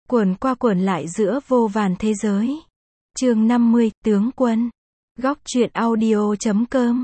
Quẩn qua quẩn lại giữa vô vàn thế giới. Chương 50, tướng quân. Góc truyện audio.com.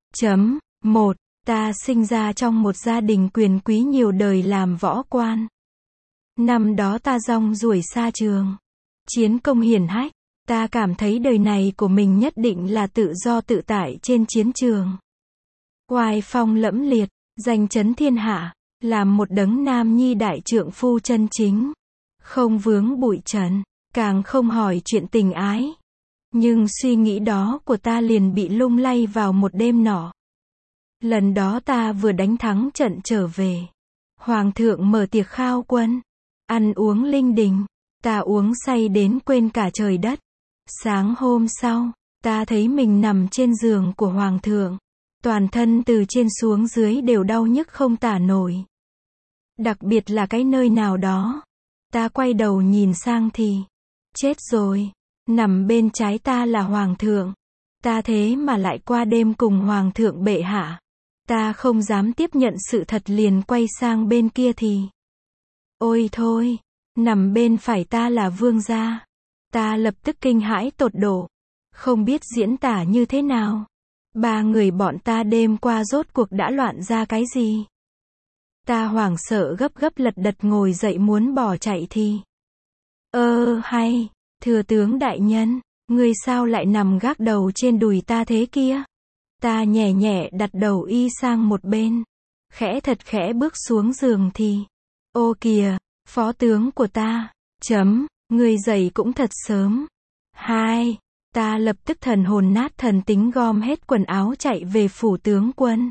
1. Ta sinh ra trong một gia đình quyền quý nhiều đời làm võ quan. Năm đó ta rong ruổi xa trường, chiến công hiển hách, ta cảm thấy đời này của mình nhất định là tự do tự tại trên chiến trường. Oai phong lẫm liệt, danh chấn thiên hạ, làm một đấng nam nhi đại trượng phu chân chính. Không vướng bụi trần, càng không hỏi chuyện tình ái. Nhưng suy nghĩ đó của ta liền bị lung lay vào một đêm nọ. Lần đó ta vừa đánh thắng trận trở về. Hoàng thượng mở tiệc khao quân, ăn uống linh đình, ta uống say đến quên cả trời đất. Sáng hôm sau, ta thấy mình nằm trên giường của hoàng thượng. Toàn thân từ trên xuống dưới đều đau nhức không tả nổi. Đặc biệt là cái nơi nào đó. Ta quay đầu nhìn sang thì, chết rồi, nằm bên trái ta là hoàng thượng. Ta thế mà lại qua đêm cùng hoàng thượng bệ hạ. Ta không dám tiếp nhận sự thật liền quay sang bên kia thì, ôi thôi, nằm bên phải ta là vương gia. Ta lập tức kinh hãi tột độ, không biết diễn tả như thế nào. Ba người bọn ta đêm qua rốt cuộc đã loạn ra cái gì? Ta hoảng sợ gấp gấp lật đật ngồi dậy muốn bỏ chạy thì, hay, thừa tướng đại nhân, ngươi sao lại nằm gác đầu trên đùi ta thế kia? Ta nhẹ nhẹ đặt đầu y sang một bên, khẽ thật khẽ bước xuống giường thì, ô kìa, phó tướng của ta, ngươi dậy cũng thật sớm. 2. Ta lập tức thần hồn nát thần tính gom hết quần áo chạy về phủ tướng quân.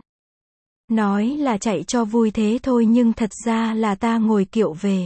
Nói là chạy cho vui thế thôi nhưng thật ra là ta ngồi kiệu về.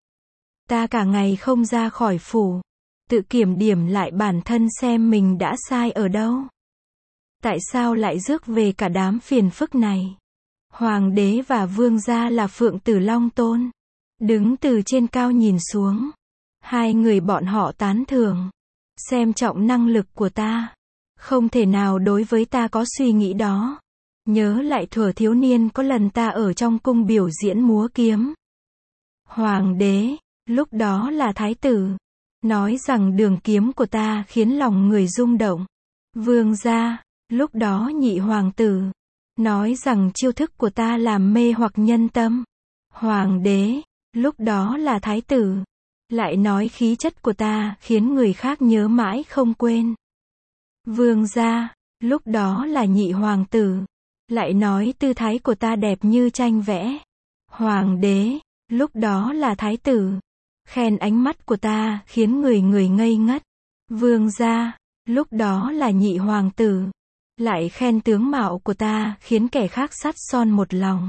Ta cả ngày không ra khỏi phủ, tự kiểm điểm lại bản thân xem mình đã sai ở đâu. Tại sao lại rước về cả đám phiền phức này? Hoàng đế và vương gia là Phượng Tử Long Tôn, đứng từ trên cao nhìn xuống. Hai người bọn họ tán thưởng, xem trọng năng lực của ta. Không thể nào đối với ta có suy nghĩ đó. Nhớ lại thuở thiếu niên có lần ta ở trong cung biểu diễn múa kiếm. Hoàng đế, lúc đó là thái tử, nói rằng đường kiếm của ta khiến lòng người rung động. Vương gia, lúc đó nhị hoàng tử, nói rằng chiêu thức của ta làm mê hoặc nhân tâm. Hoàng đế, lúc đó là thái tử, lại nói khí chất của ta khiến người khác nhớ mãi không quên. Vương gia, lúc đó là nhị hoàng tử, lại nói tư thái của ta đẹp như tranh vẽ. Hoàng đế, lúc đó là thái tử, khen ánh mắt của ta khiến người người ngây ngất. Vương gia, lúc đó là nhị hoàng tử, lại khen tướng mạo của ta khiến kẻ khác sắt son một lòng.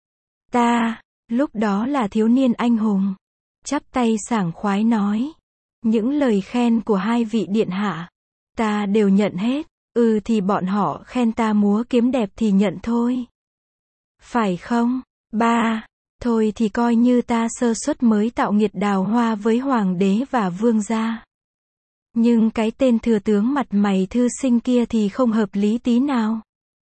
Ta, lúc đó là thiếu niên anh hùng, chắp tay sảng khoái nói, những lời khen của hai vị điện hạ, ta đều nhận hết. Thì bọn họ khen ta múa kiếm đẹp thì nhận thôi. Phải không? 3. Thôi thì coi như ta sơ suất mới tạo nghiệt đào hoa với hoàng đế và vương gia. Nhưng cái tên thừa tướng mặt mày thư sinh kia thì không hợp lý tí nào.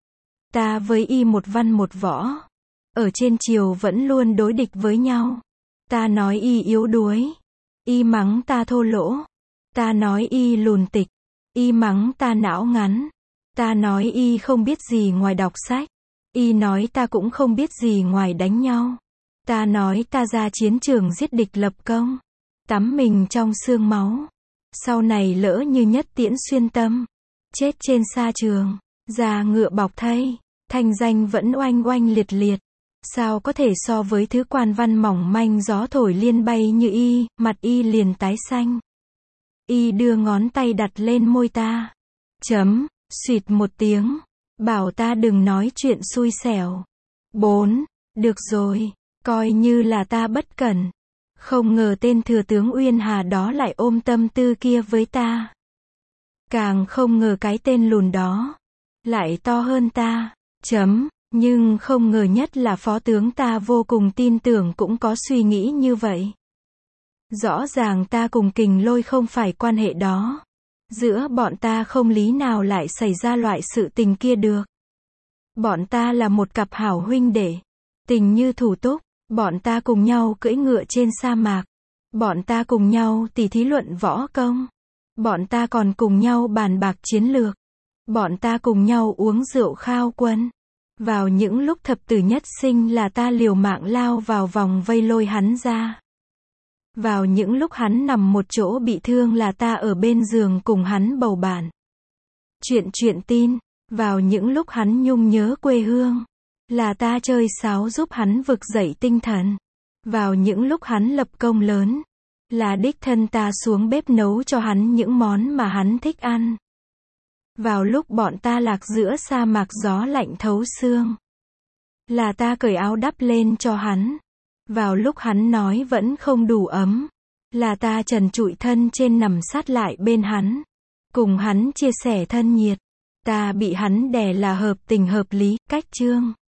Ta với y một văn một võ, ở trên triều vẫn luôn đối địch với nhau. Ta nói y yếu đuối, y mắng ta thô lỗ. Ta nói y lùn tịch, y mắng ta não ngắn. Ta nói y không biết gì ngoài đọc sách. Y nói ta cũng không biết gì ngoài đánh nhau. Ta nói ta ra chiến trường giết địch lập công, tắm mình trong xương máu. Sau này lỡ như nhất tiễn xuyên tâm, chết trên sa trường, da ngựa bọc thây, thanh danh vẫn oanh oanh liệt liệt. Sao có thể so với thứ quan văn mỏng manh gió thổi liên bay như y, mặt y liền tái xanh. Y đưa ngón tay đặt lên môi ta. Xuyệt một tiếng, bảo ta đừng nói chuyện xui xẻo. 4. Được rồi, coi như là ta bất cẩn. Không ngờ tên thừa tướng Uyên Hà đó lại ôm tâm tư kia với ta. Càng không ngờ cái tên lùn đó lại to hơn ta. Nhưng không ngờ nhất là phó tướng ta vô cùng tin tưởng cũng có suy nghĩ như vậy. Rõ ràng ta cùng Kình Lôi không phải quan hệ đó. Giữa bọn ta không lý nào lại xảy ra loại sự tình kia được. Bọn ta là một cặp hảo huynh đệ, tình như thủ túc, bọn ta cùng nhau cưỡi ngựa trên sa mạc, Bọn ta cùng nhau tỉ thí luận võ công. Bọn ta còn cùng nhau bàn bạc chiến lược. Bọn ta cùng nhau uống rượu khao quân. Vào những lúc thập tử nhất sinh là ta liều mạng lao vào vòng vây lôi hắn ra. Vào những lúc hắn nằm một chỗ bị thương là ta ở bên giường cùng hắn bầu bạn. Chuyện tin. Vào những lúc hắn nhung nhớ quê hương, là ta chơi sáo giúp hắn vực dậy tinh thần. Vào những lúc hắn lập công lớn, là đích thân ta xuống bếp nấu cho hắn những món mà hắn thích ăn. Vào lúc bọn ta lạc giữa sa mạc gió lạnh thấu xương, là ta cởi áo đắp lên cho hắn. Vào lúc hắn nói vẫn không đủ ấm, là ta trần trụi thân trên nằm sát lại bên hắn, cùng hắn chia sẻ thân nhiệt. Ta bị hắn đè là hợp tình hợp lý, cách chương.